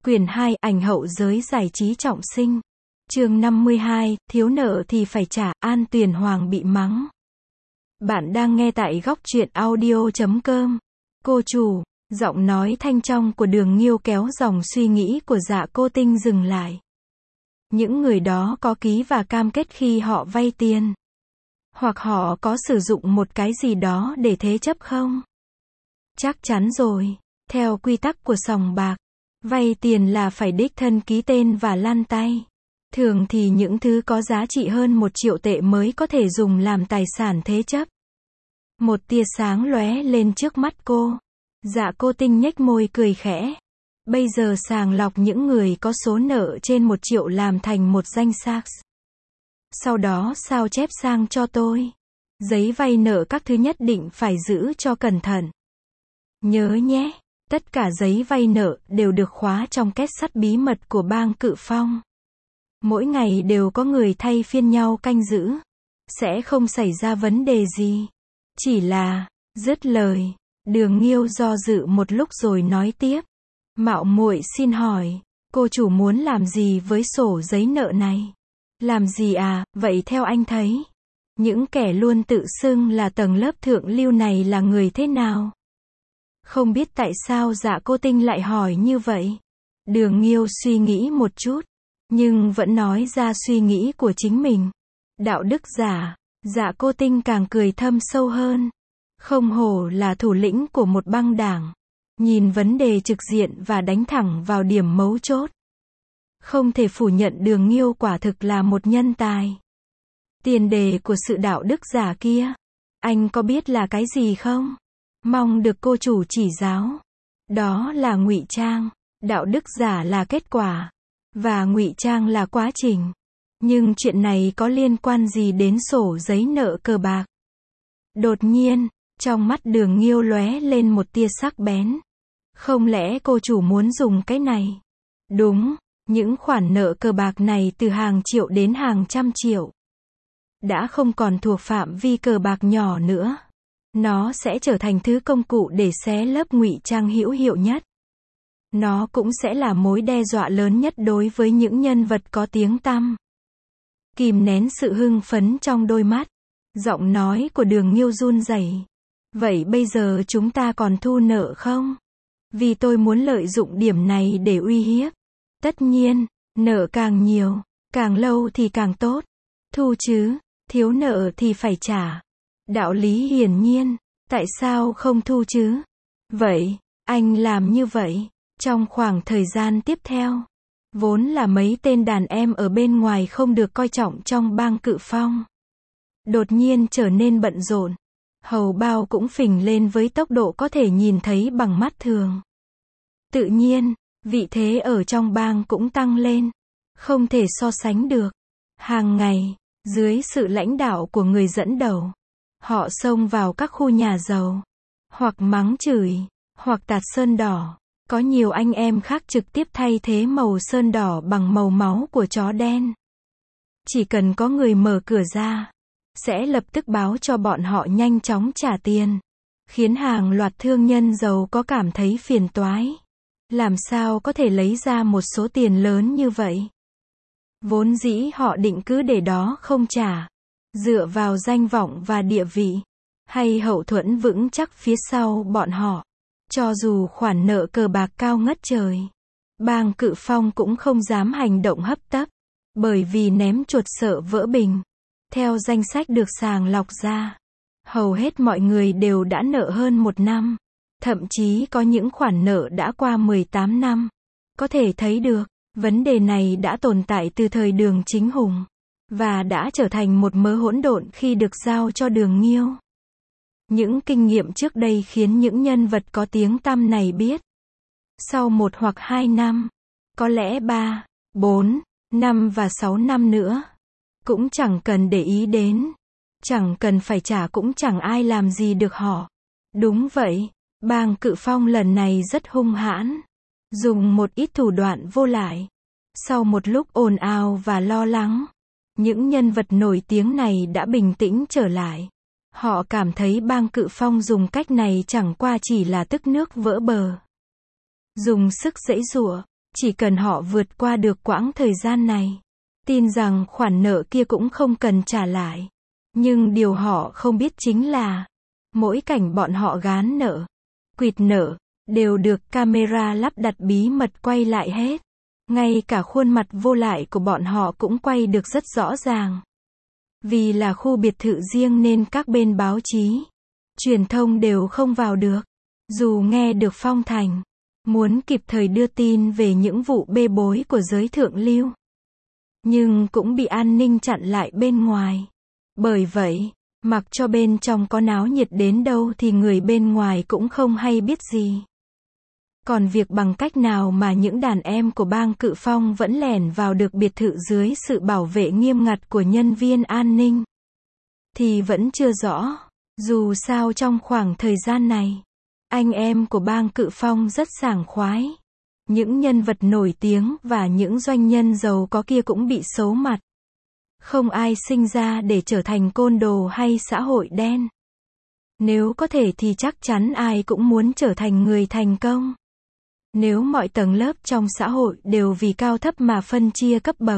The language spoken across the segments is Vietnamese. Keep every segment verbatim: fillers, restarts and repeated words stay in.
Quyển hai, ảnh hậu giới giải trí trọng sinh. Chương năm mươi hai, thiếu nợ thì phải trả, An Tuyền Hoàng bị mắng. Bạn đang nghe tại góc truyện audio chấm com. Cô chủ, giọng nói thanh trong của Đường Nghiêu kéo dòng suy nghĩ của Dạ Cô Tinh dừng lại. Những người đó có ký và cam kết khi họ vay tiền. Hoặc họ có sử dụng một cái gì đó để thế chấp không? Chắc chắn rồi. Theo quy tắc của sòng bạc, vay tiền là phải đích thân ký tên và lăn tay. Thường thì những thứ có giá trị hơn một triệu tệ mới có thể dùng làm tài sản thế chấp. Một tia sáng lóe lên trước mắt cô. Dạ Cô Tinh nhếch môi cười khẽ. Bây giờ sàng lọc những người có số nợ trên một triệu làm thành một danh sách. Sau đó sao chép sang cho tôi. Giấy vay nợ các thứ nhất định phải giữ cho cẩn thận. Nhớ nhé, tất cả giấy vay nợ đều được khóa trong két sắt bí mật của bang Cự Phong. Mỗi ngày đều có người thay phiên nhau canh giữ. Sẽ không xảy ra vấn đề gì. Chỉ là, dứt lời, Đường Nghiêu do dự một lúc rồi nói tiếp. Mạo muội xin hỏi, cô chủ muốn làm gì với sổ giấy nợ này? Làm gì à, vậy theo anh thấy, những kẻ luôn tự xưng là tầng lớp thượng lưu này là người thế nào? Không biết tại sao Dạ Cô Tinh lại hỏi như vậy. Đường Nghiêu suy nghĩ một chút, nhưng vẫn nói ra suy nghĩ của chính mình. Đạo đức giả. Dạ Cô Tinh càng cười thâm sâu hơn. Không hổ là thủ lĩnh của một băng đảng. Nhìn vấn đề trực diện và đánh thẳng vào điểm mấu chốt. Không thể phủ nhận Đường Nghiêu quả thực là một nhân tài. Tiền đề của sự đạo đức giả kia, anh có biết là cái gì không? Mong được cô chủ chỉ giáo. Đó là ngụy trang. Đạo đức giả là kết quả, và ngụy trang là quá trình. Nhưng chuyện này có liên quan gì đến sổ giấy nợ cờ bạc? Đột nhiên, trong mắt Đường Nghiêu lóe lên một tia sắc bén. Không lẽ cô chủ muốn dùng cái này? Đúng, những khoản nợ cờ bạc này từ hàng triệu đến hàng trăm triệu. Đã không còn thuộc phạm vi cờ bạc nhỏ nữa. Nó sẽ trở thành thứ công cụ để xé lớp ngụy trang hữu hiệu nhất. Nó cũng sẽ là mối đe dọa lớn nhất đối với những nhân vật có tiếng tăm. Kìm nén sự hưng phấn trong đôi mắt, giọng nói của Đường Nghiêu run rẩy. Vậy bây giờ chúng ta còn thu nợ không? Vì tôi muốn lợi dụng điểm này để uy hiếp. Tất nhiên, nợ càng nhiều, càng lâu thì càng tốt. Thu chứ, thiếu nợ thì phải trả. Đạo lý hiển nhiên, tại sao không thu chứ? Vậy, anh làm như vậy, trong khoảng thời gian tiếp theo, vốn là mấy tên đàn em ở bên ngoài không được coi trọng trong bang Cự Phong. Đột nhiên trở nên bận rộn. Hầu bao cũng phình lên với tốc độ có thể nhìn thấy bằng mắt thường. Tự nhiên, vị thế ở trong bang cũng tăng lên. Không thể so sánh được. Hàng ngày, dưới sự lãnh đạo của người dẫn đầu, họ xông vào các khu nhà giàu, hoặc mắng chửi, hoặc tạt sơn đỏ. Có nhiều anh em khác trực tiếp thay thế màu sơn đỏ bằng màu máu của chó đen. Chỉ cần có người mở cửa ra, sẽ lập tức báo cho bọn họ nhanh chóng trả tiền. Khiến hàng loạt thương nhân giàu có cảm thấy phiền toái. Làm sao có thể lấy ra một số tiền lớn như vậy? Vốn dĩ họ định cứ để đó không trả. Dựa vào danh vọng và địa vị, hay hậu thuẫn vững chắc phía sau bọn họ. Cho dù khoản nợ cờ bạc cao ngất trời, bang Cự Phong cũng không dám hành động hấp tấp. Bởi vì ném chuột sợ vỡ bình. Theo danh sách được sàng lọc ra, hầu hết mọi người đều đã nợ hơn một năm. Thậm chí có những khoản nợ đã qua mười tám năm. Có thể thấy được, vấn đề này đã tồn tại từ thời Đường Chính Hùng. Và đã trở thành một mớ hỗn độn khi được giao cho Đường Nghiêu. Những kinh nghiệm trước đây khiến những nhân vật có tiếng tăm này biết. Sau một hoặc hai năm, có lẽ ba, bốn, năm và sáu năm nữa, cũng chẳng cần để ý đến. Chẳng cần phải trả cũng chẳng ai làm gì được họ. Đúng vậy, bang Cự Phong lần này rất hung hãn. Dùng một ít thủ đoạn vô lại. Sau một lúc ồn ào và lo lắng, những nhân vật nổi tiếng này đã bình tĩnh trở lại. Họ cảm thấy bang Cự Phong dùng cách này chẳng qua chỉ là tức nước vỡ bờ. Dùng sức giãy giụa, Chỉ cần họ vượt qua được quãng thời gian này, tin rằng khoản nợ kia cũng không cần trả lại. Nhưng điều họ không biết chính là, mỗi cảnh bọn họ gán nợ, quỵt nợ, đều được camera lắp đặt bí mật quay lại hết. Ngay cả khuôn mặt vô lại của bọn họ cũng quay được rất rõ ràng. Vì là khu biệt thự riêng nên các bên báo chí, truyền thông đều không vào được. Dù nghe được phong thành, muốn kịp thời đưa tin về những vụ bê bối của giới thượng lưu, nhưng cũng bị an ninh chặn lại bên ngoài. Bởi vậy, mặc cho bên trong có náo nhiệt đến đâu thì người bên ngoài cũng không hay biết gì. Còn việc bằng cách nào mà những đàn em của bang Cự Phong vẫn lẻn vào được biệt thự dưới sự bảo vệ nghiêm ngặt của nhân viên an ninh, thì vẫn chưa rõ. Dù sao trong khoảng thời gian này, anh em của bang Cự Phong rất sảng khoái. Những nhân vật nổi tiếng và những doanh nhân giàu có kia cũng bị xấu mặt. Không ai sinh ra để trở thành côn đồ hay xã hội đen. Nếu có thể thì chắc chắn ai cũng muốn trở thành người thành công. Nếu mọi tầng lớp trong xã hội đều vì cao thấp mà phân chia cấp bậc,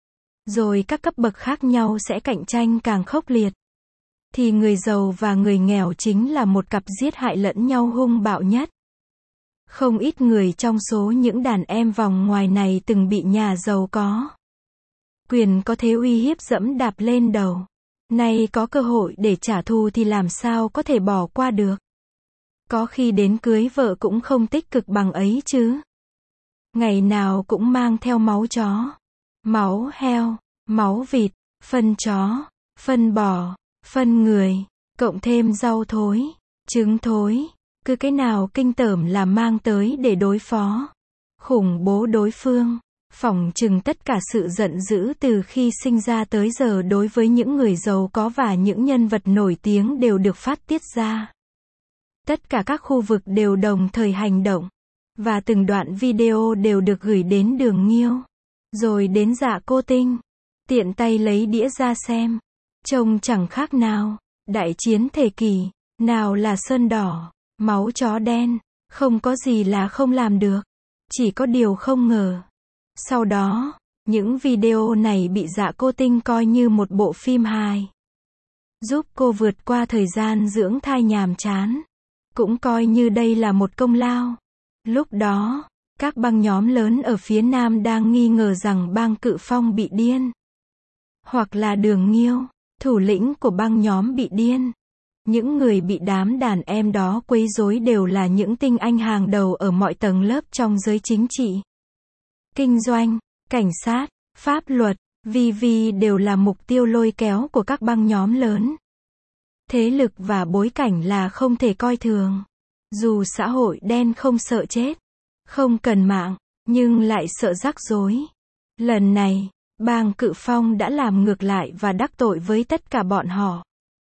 rồi các cấp bậc khác nhau sẽ cạnh tranh càng khốc liệt, thì người giàu và người nghèo chính là một cặp giết hại lẫn nhau hung bạo nhất. Không ít người trong số những đàn em vòng ngoài này từng bị nhà giàu có quyền có thế uy hiếp dẫm đạp lên đầu. Nay có cơ hội để trả thù thì làm sao có thể bỏ qua được. Có khi đến cưới vợ cũng không tích cực bằng ấy chứ. Ngày nào cũng mang theo máu chó, máu heo, máu vịt, phân chó, phân bò, phân người, cộng thêm rau thối, trứng thối, cứ cái nào kinh tởm là mang tới để đối phó, khủng bố đối phương. Phỏng chừng tất cả sự giận dữ từ khi sinh ra tới giờ đối với những người giàu có và những nhân vật nổi tiếng đều được phát tiết ra. Tất cả các khu vực đều đồng thời hành động, và từng đoạn video đều được gửi đến Đường Nghiêu, rồi đến Dạ Cô Tinh. Tiện tay lấy đĩa ra xem, trông chẳng khác nào đại chiến thế kỷ, nào là sơn đỏ, máu chó đen, không có gì là không làm được, chỉ có điều không ngờ. Sau đó, những video này bị Dạ Cô Tinh coi như một bộ phim hài, giúp cô vượt qua thời gian dưỡng thai nhàm chán. Cũng coi như đây là một công lao. Lúc đó, các băng nhóm lớn ở phía Nam đang nghi ngờ rằng bang Cự Phong bị điên. Hoặc là Đường Nghiêu, thủ lĩnh của băng nhóm bị điên. Những người bị đám đàn em đó quấy rối đều là những tinh anh hàng đầu ở mọi tầng lớp trong giới chính trị, kinh doanh, cảnh sát, pháp luật, vê vê đều là mục tiêu lôi kéo của các băng nhóm lớn. Thế lực và bối cảnh là không thể coi thường. Dù xã hội đen không sợ chết, không cần mạng, nhưng lại sợ rắc rối. Lần này, bang Cự Phong đã làm ngược lại và đắc tội với tất cả bọn họ.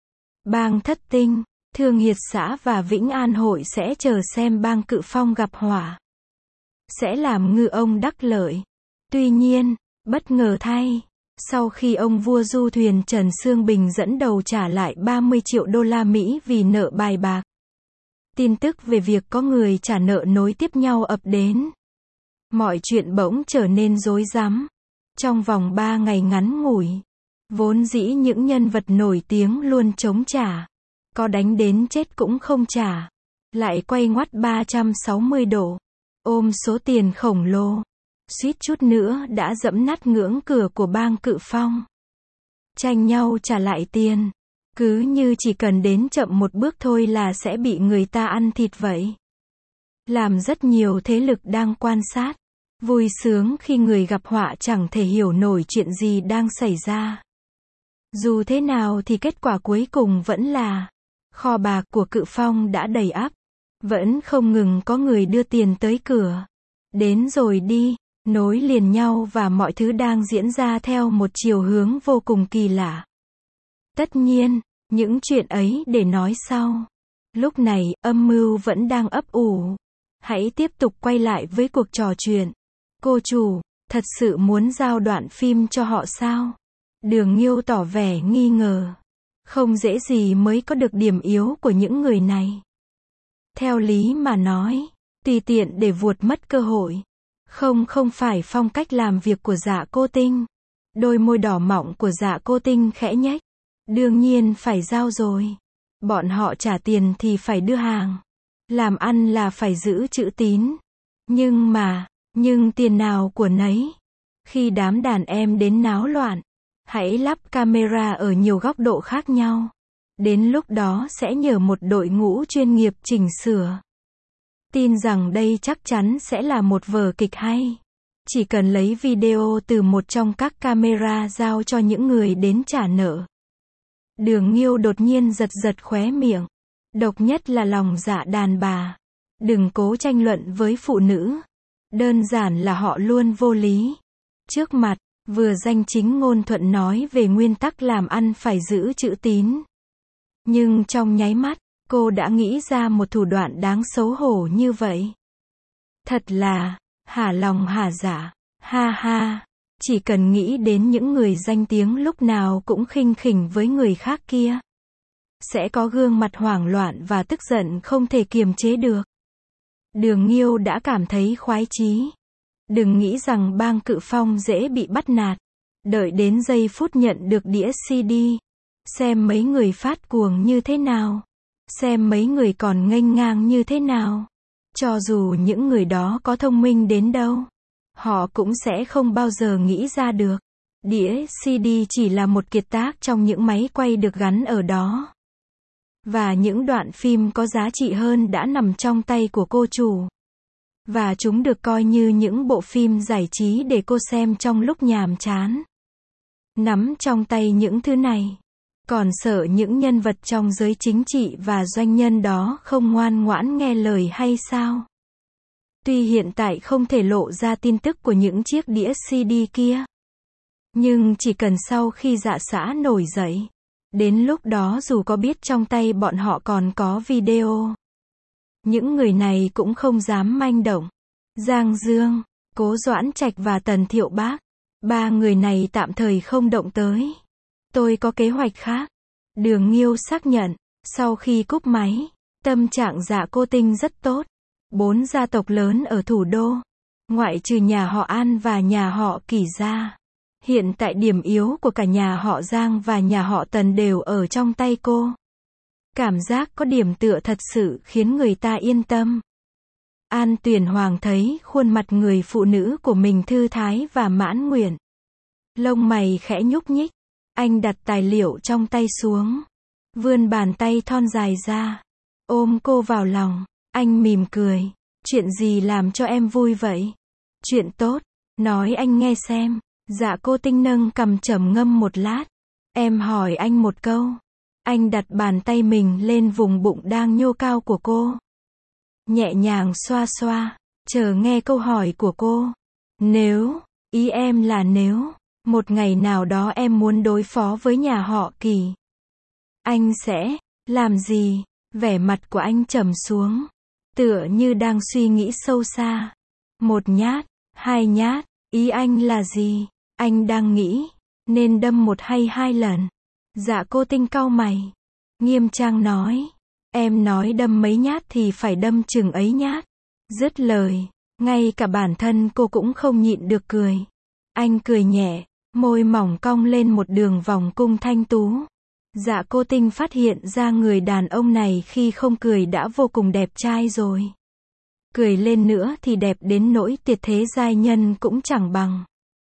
Bang Thất Tinh, Thương Hiệt xã và Vĩnh An hội sẽ chờ xem bang Cự Phong gặp họa, sẽ làm ngư ông đắc lợi. Tuy nhiên, bất ngờ thay, sau khi ông vua du thuyền Trần Sương Bình dẫn đầu trả lại ba mươi triệu đô la Mỹ vì nợ bài bạc, tin tức về việc có người trả nợ nối tiếp nhau ập đến. Mọi chuyện bỗng trở nên rối rắm. Trong vòng ba ngày ngắn ngủi, vốn dĩ những nhân vật nổi tiếng luôn chống trả, có đánh đến chết cũng không trả, lại quay ngoắt ba trăm sáu mươi độ, ôm số tiền khổng lồ, suýt chút nữa đã dẫm nát ngưỡng cửa của bang Cự Phong. Tranh nhau trả lại tiền, cứ như chỉ cần đến chậm một bước thôi là sẽ bị người ta ăn thịt vậy. Làm rất nhiều thế lực đang quan sát, vui sướng khi người gặp họa chẳng thể hiểu nổi chuyện gì đang xảy ra. Dù thế nào thì kết quả cuối cùng vẫn là kho bạc của Cự Phong đã đầy ắp, vẫn không ngừng có người đưa tiền tới cửa, đến rồi đi, nối liền nhau và mọi thứ đang diễn ra theo một chiều hướng vô cùng kỳ lạ. Tất nhiên, những chuyện ấy để nói sau. Lúc này, âm mưu vẫn đang ấp ủ. Hãy tiếp tục quay lại với cuộc trò chuyện. Cô chủ, thật sự muốn giao đoạn phim cho họ sao? Đường Nghiêu tỏ vẻ nghi ngờ. Không dễ gì mới có được điểm yếu của những người này. Theo lý mà nói, tùy tiện để vuột mất cơ hội, Không không phải phong cách làm việc của Dạ Cô Tinh. Đôi môi đỏ mọng của Dạ Cô Tinh khẽ nhếch. Đương nhiên phải giao rồi. Bọn họ trả tiền thì phải đưa hàng. Làm ăn là phải giữ chữ tín. Nhưng mà, nhưng tiền nào của nấy. Khi đám đàn em đến náo loạn, hãy lắp camera ở nhiều góc độ khác nhau. Đến lúc đó sẽ nhờ một đội ngũ chuyên nghiệp chỉnh sửa. Tin rằng đây chắc chắn sẽ là một vở kịch hay. Chỉ cần lấy video từ một trong các camera giao cho những người đến trả nợ. Đường Nghiêu đột nhiên giật giật khóe miệng. Độc nhất là lòng dạ đàn bà. Đừng cố tranh luận với phụ nữ. Đơn giản là họ luôn vô lý. Trước mặt, vừa danh chính ngôn thuận nói về nguyên tắc làm ăn phải giữ chữ tín. Nhưng trong nháy mắt, cô đã nghĩ ra một thủ đoạn đáng xấu hổ như vậy. Thật là, hả lòng hả dạ, ha ha. Chỉ cần nghĩ đến những người danh tiếng lúc nào cũng khinh khỉnh với người khác kia. Sẽ có gương mặt hoảng loạn và tức giận không thể kiềm chế được. Đường Nghiêu đã cảm thấy khoái chí. Đừng nghĩ rằng Bang Cự Phong dễ bị bắt nạt. Đợi đến giây phút nhận được đĩa xê đê. Xem mấy người phát cuồng như thế nào. Xem mấy người còn nghênh ngang như thế nào. Cho dù những người đó có thông minh đến đâu, họ cũng sẽ không bao giờ nghĩ ra được. Đĩa xê đê chỉ là một kiệt tác trong những máy quay được gắn ở đó. Và những đoạn phim có giá trị hơn đã nằm trong tay của cô chủ. Và chúng được coi như những bộ phim giải trí để cô xem trong lúc nhàm chán. Nắm trong tay những thứ này. Còn sợ những nhân vật trong giới chính trị và doanh nhân đó không ngoan ngoãn nghe lời hay sao? Tuy hiện tại không thể lộ ra tin tức của những chiếc đĩa xê đê kia. Nhưng chỉ cần sau khi Dạ xã nổi dậy. Đến lúc đó dù có biết trong tay bọn họ còn có video. Những người này cũng không dám manh động. Giang Dương, Cố Doãn Trạch và Tần Thiệu Bác. Ba người này tạm thời không động tới. Tôi có kế hoạch khác. Đường Nghiêu xác nhận. Sau khi cúp máy, tâm trạng Dạ Cô Tinh rất tốt. Bốn gia tộc lớn ở thủ đô. Ngoại trừ nhà họ An và nhà họ Kỷ ra. Hiện tại điểm yếu của cả nhà họ Giang và nhà họ Tần đều ở trong tay cô. Cảm giác có điểm tựa thật sự khiến người ta yên tâm. An Tuyển Hoàng thấy khuôn mặt người phụ nữ của mình thư thái và mãn nguyện. Lông mày khẽ nhúc nhích. Anh đặt tài liệu trong tay xuống. Vươn bàn tay thon dài ra. Ôm cô vào lòng. Anh mỉm cười. Chuyện gì làm cho em vui vậy? Chuyện tốt. Nói anh nghe xem. Dạ Cô Tinh nâng cằm trầm ngâm một lát. Em hỏi anh một câu. Anh đặt bàn tay mình lên vùng bụng đang nhô cao của cô. Nhẹ nhàng xoa xoa. Chờ nghe câu hỏi của cô. Nếu, ý em là nếu, một ngày nào đó em muốn đối phó với nhà họ Kỳ. Anh sẽ, làm gì? Vẻ mặt của anh trầm xuống. Tựa như đang suy nghĩ sâu xa. Một nhát, hai nhát, ý anh là gì? Anh đang nghĩ, nên đâm một hay hai lần. Dạ Cô Tinh cau mày. Nghiêm trang nói. Em nói đâm mấy nhát thì phải đâm chừng ấy nhát. Dứt lời, ngay cả bản thân cô cũng không nhịn được cười. Anh cười nhẹ, môi mỏng cong lên một đường vòng cung thanh tú. Dạ Cô Tinh phát hiện ra người đàn ông này khi không cười đã vô cùng đẹp trai rồi. Cười lên nữa thì đẹp đến nỗi tuyệt thế giai nhân cũng chẳng bằng.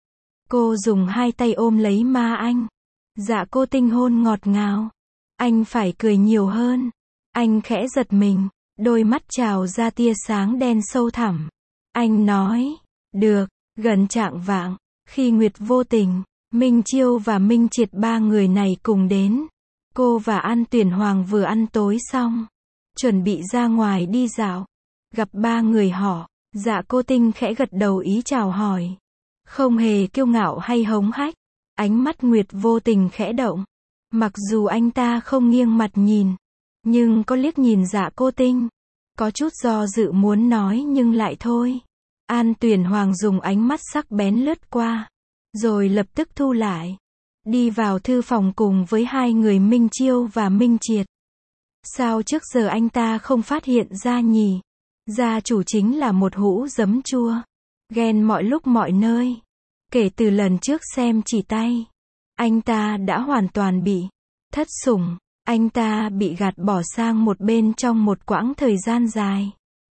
Cô dùng hai tay ôm lấy má anh. Dạ Cô Tinh hôn ngọt ngào. Anh phải cười nhiều hơn. Anh khẽ giật mình. Đôi mắt trào ra tia sáng đen sâu thẳm. Anh nói. Được. Gần chạng vạng. Khi Nguyệt vô tình, Minh Chiêu và Minh Triệt ba người này cùng đến. Cô và An Tuyển Hoàng vừa ăn tối xong. Chuẩn bị ra ngoài đi dạo. Gặp ba người họ. Dạ Cô Tinh khẽ gật đầu ý chào hỏi. Không hề kiêu ngạo hay hống hách. Ánh mắt Nguyệt vô tình khẽ động. Mặc dù anh ta không nghiêng mặt nhìn. Nhưng có liếc nhìn Dạ Cô Tinh. Có chút do dự muốn nói nhưng lại thôi. An Tuyển Hoàng dùng ánh mắt sắc bén lướt qua. Rồi lập tức thu lại. Đi vào thư phòng cùng với hai người Minh Chiêu và Minh Triệt. Sao trước giờ anh ta không phát hiện ra nhỉ? Gia chủ chính là một hũ giấm chua. Ghen mọi lúc mọi nơi. Kể từ lần trước xem chỉ tay, anh ta đã hoàn toàn bị thất sủng. Anh ta bị gạt bỏ sang một bên trong một quãng thời gian dài.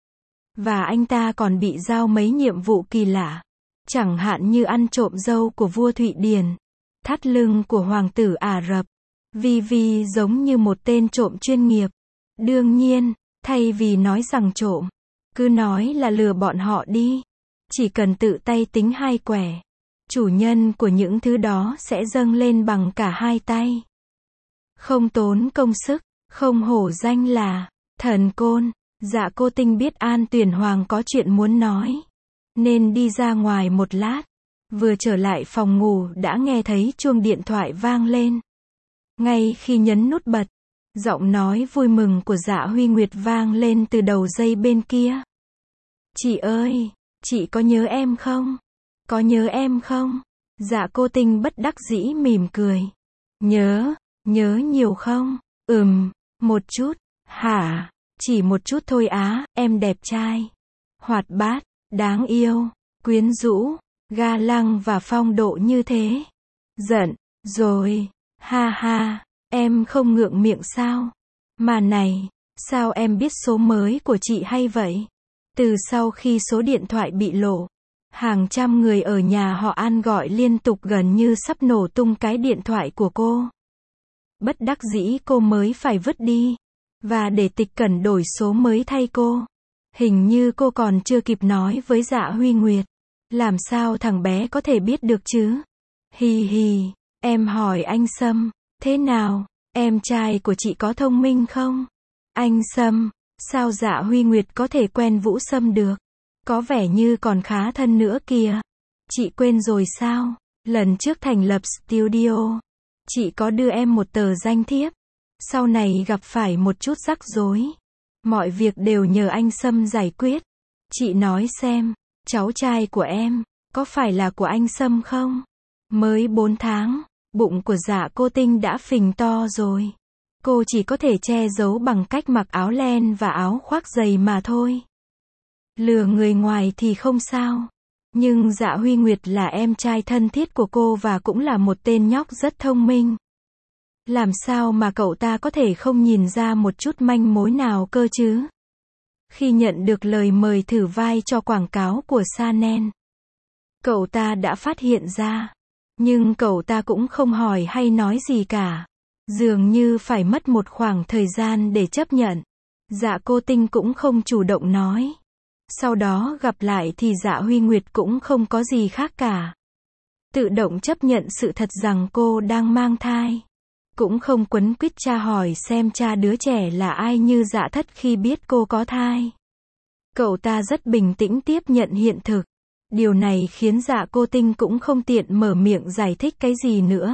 Và anh ta còn bị giao mấy nhiệm vụ kỳ lạ. Chẳng hạn như ăn trộm dâu của vua Thụy Điển, thắt lưng của hoàng tử Ả Rập. Vi Vi giống như một tên trộm chuyên nghiệp. Đương nhiên, thay vì nói rằng trộm, cứ nói là lừa bọn họ đi. Chỉ cần tự tay tính hai quẻ, chủ nhân của những thứ đó sẽ dâng lên bằng cả hai tay. Không tốn công sức, không hổ danh là thần côn. Dạ Cô Tinh biết An Tuyền Hoàng có chuyện muốn nói, nên đi ra ngoài một lát. Vừa trở lại phòng ngủ đã nghe thấy chuông điện thoại vang lên. Ngay khi nhấn nút bật, giọng nói vui mừng của Dạ Huy Nguyệt vang lên từ đầu dây bên kia. Chị ơi, chị có nhớ em không? Có nhớ em không? Dạ Cô Tinh bất đắc dĩ mỉm cười. Nhớ, nhớ nhiều không? Ừm, một chút. Hả? Chỉ một chút thôi á, em đẹp trai, hoạt bát, đáng yêu, quyến rũ, ga lăng và phong độ như thế. Giận, rồi, ha ha, em không ngượng miệng sao? Mà này, sao em biết số mới của chị hay vậy? Từ sau khi số điện thoại bị lộ, hàng trăm người ở nhà họ An gọi liên tục gần như sắp nổ tung cái điện thoại của cô. Bất đắc dĩ cô mới phải vứt đi. Và để Tịch Cẩn đổi số mới thay cô. Hình như cô còn chưa kịp nói với Dạ Huy Nguyệt. Làm sao thằng bé có thể biết được chứ? Hì hì, em hỏi anh Sâm, thế nào, em trai của chị có thông minh không? Anh Sâm, sao Dạ Huy Nguyệt có thể quen Vũ Sâm được? Có vẻ như còn khá thân nữa kìa. Chị quên rồi sao? Lần trước thành lập studio, chị có đưa em một tờ danh thiếp. Sau này gặp phải một chút rắc rối, mọi việc đều nhờ anh Sâm giải quyết. Chị nói xem, cháu trai của em, có phải là của anh Sâm không? Mới bốn tháng, bụng của Dạ Cô Tinh đã phình to rồi. Cô chỉ có thể che giấu bằng cách mặc áo len và áo khoác dày mà thôi. Lừa người ngoài thì không sao. Nhưng Dạ Huy Nguyệt là em trai thân thiết của cô và cũng là một tên nhóc rất thông minh. Làm sao mà cậu ta có thể không nhìn ra một chút manh mối nào cơ chứ? Khi nhận được lời mời thử vai cho quảng cáo của Chanel, cậu ta đã phát hiện ra. Nhưng cậu ta cũng không hỏi hay nói gì cả. Dường như phải mất một khoảng thời gian để chấp nhận. Dạ Cô Tinh cũng không chủ động nói. Sau đó gặp lại thì Dạ Huy Nguyệt cũng không có gì khác cả. Tự động chấp nhận sự thật rằng cô đang mang thai. Cũng không quấn quýt tra hỏi xem cha đứa trẻ là ai như Dạ Thất khi biết cô có thai. Cậu ta rất bình tĩnh tiếp nhận hiện thực. Điều này khiến Dạ Cô Tinh cũng không tiện mở miệng giải thích cái gì nữa.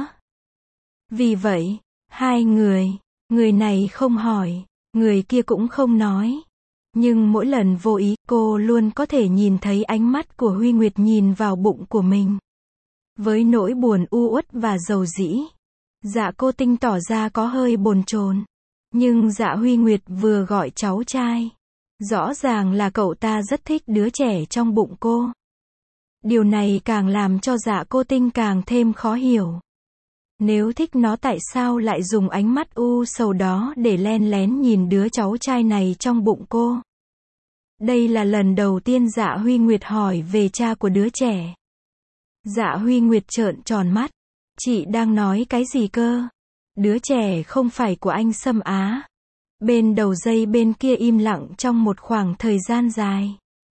Vì vậy, hai người, người này không hỏi, người kia cũng không nói. Nhưng mỗi lần vô ý, cô luôn có thể nhìn thấy ánh mắt của Huy Nguyệt nhìn vào bụng của mình. Với nỗi buồn u uất và dầu dĩ, Dạ Cô Tinh tỏ ra có hơi bồn chồn. Nhưng Dạ Huy Nguyệt vừa gọi cháu trai. Rõ ràng là cậu ta rất thích đứa trẻ trong bụng cô. Điều này càng làm cho Dạ Cô Tinh càng thêm khó hiểu. Nếu thích nó tại sao lại dùng ánh mắt u sầu đó để len lén nhìn đứa cháu trai này trong bụng cô? Đây là lần đầu tiên Dạ Huy Nguyệt hỏi về cha của đứa trẻ. Dạ Huy Nguyệt trợn tròn mắt. Chị đang nói cái gì cơ? Đứa trẻ không phải của anh Sâm á. Bên đầu dây bên kia im lặng trong một khoảng thời gian dài.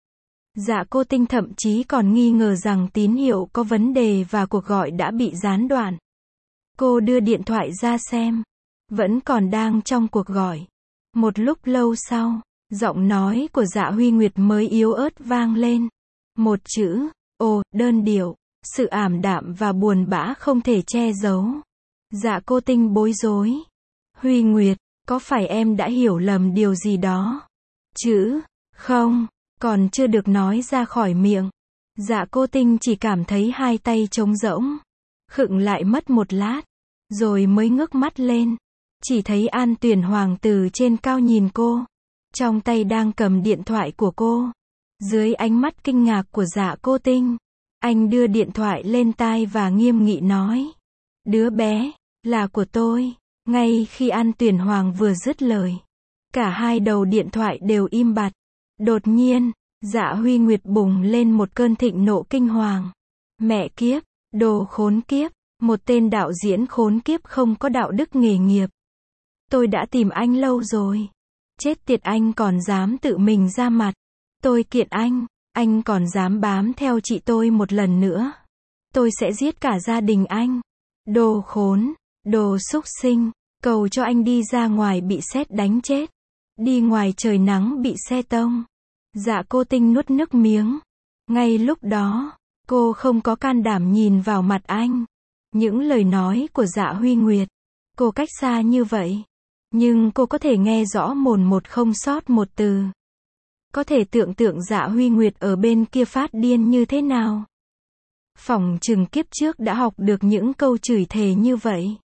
Dạ Cô Tinh thậm chí còn nghi ngờ rằng tín hiệu có vấn đề và cuộc gọi đã bị gián đoạn. Cô đưa điện thoại ra xem. Vẫn còn đang trong cuộc gọi. Một lúc lâu sau, giọng nói của Dạ Huy Nguyệt mới yếu ớt vang lên. Một chữ, ồ, đơn điệu. Sự ảm đạm và buồn bã không thể che giấu. Dạ Cô Tinh bối rối. Huy Nguyệt, có phải em đã hiểu lầm điều gì đó? Chữ, không, còn chưa được nói ra khỏi miệng. Dạ Cô Tinh chỉ cảm thấy hai tay trống rỗng. Khựng lại mất một lát. Rồi mới ngước mắt lên. Chỉ thấy An Tuyền Hoàng từ trên cao nhìn cô. Trong tay đang cầm điện thoại của cô. Dưới ánh mắt kinh ngạc của Dạ Cô Tinh, anh đưa điện thoại lên tai và nghiêm nghị nói. Đứa bé, là của tôi. Ngay khi An Tuyển Hoàng vừa dứt lời, cả hai đầu điện thoại đều im bặt. Đột nhiên, Dạ Huy Nguyệt bùng lên một cơn thịnh nộ kinh hoàng. Mẹ kiếp, đồ khốn kiếp, một tên đạo diễn khốn kiếp không có đạo đức nghề nghiệp. Tôi đã tìm anh lâu rồi. Chết tiệt, anh còn dám tự mình ra mặt. Tôi kiện anh, anh còn dám bám theo chị tôi một lần nữa. Tôi sẽ giết cả gia đình anh. Đồ khốn, đồ xúc sinh, cầu cho anh đi ra ngoài bị sét đánh chết. Đi ngoài trời nắng bị xe tông. Dạ Cô Tinh nuốt nước miếng. Ngay lúc đó, cô không có can đảm nhìn vào mặt anh. Những lời nói của Dạ Huy Nguyệt, cô cách xa như vậy, nhưng cô có thể nghe rõ mồn một không sót một từ. Có thể tưởng tượng Dạ Huy Nguyệt ở bên kia phát điên như thế nào. Phỏng chừng kiếp trước đã học được những câu chửi thề như vậy.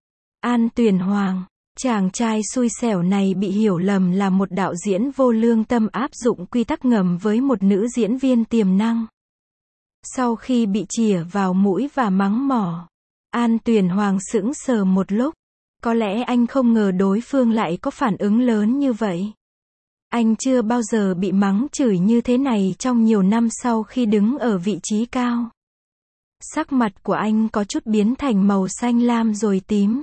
An Tuyển Hoàng, chàng trai xui xẻo này bị hiểu lầm là một đạo diễn vô lương tâm áp dụng quy tắc ngầm với một nữ diễn viên tiềm năng. Sau khi bị chỉa vào mũi và mắng mỏ, An Tuyển Hoàng sững sờ một lúc. Có lẽ anh không ngờ đối phương lại có phản ứng lớn như vậy. Anh chưa bao giờ bị mắng chửi như thế này trong nhiều năm sau khi đứng ở vị trí cao. Sắc mặt của anh có chút biến thành màu xanh lam rồi tím.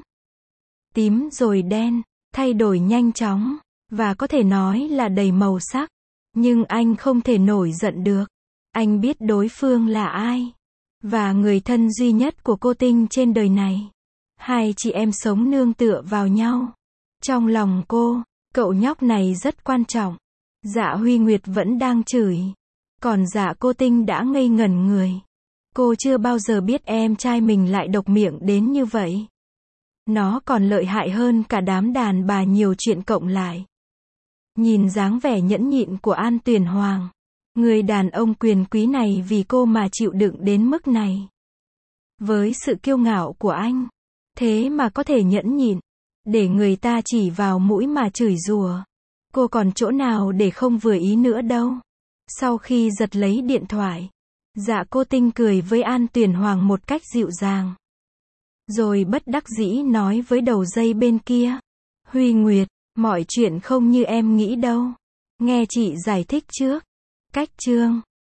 Tím rồi đen, thay đổi nhanh chóng, và có thể nói là đầy màu sắc. Nhưng anh không thể nổi giận được. Anh biết đối phương là ai. Và người thân duy nhất của cô Tinh trên đời này. Hai chị em sống nương tựa vào nhau. Trong lòng cô, cậu nhóc này rất quan trọng. Dạ Huy Nguyệt vẫn đang chửi. Còn Dạ Cô Tinh đã ngây ngẩn người. Cô chưa bao giờ biết em trai mình lại độc miệng đến như vậy. Nó còn lợi hại hơn cả đám đàn bà nhiều chuyện cộng lại. Nhìn dáng vẻ nhẫn nhịn của An Tuyển Hoàng. Người đàn ông quyền quý này vì cô mà chịu đựng đến mức này. Với sự kiêu ngạo của anh, thế mà có thể nhẫn nhịn, để người ta chỉ vào mũi mà chửi rủa. Cô còn chỗ nào để không vừa ý nữa đâu. Sau khi giật lấy điện thoại, Dạ Cô Tinh cười với An Tuyển Hoàng một cách dịu dàng. Rồi bất đắc dĩ nói với đầu dây bên kia. Huy Nguyệt, mọi chuyện không như em nghĩ đâu. Nghe chị giải thích trước. Cách chương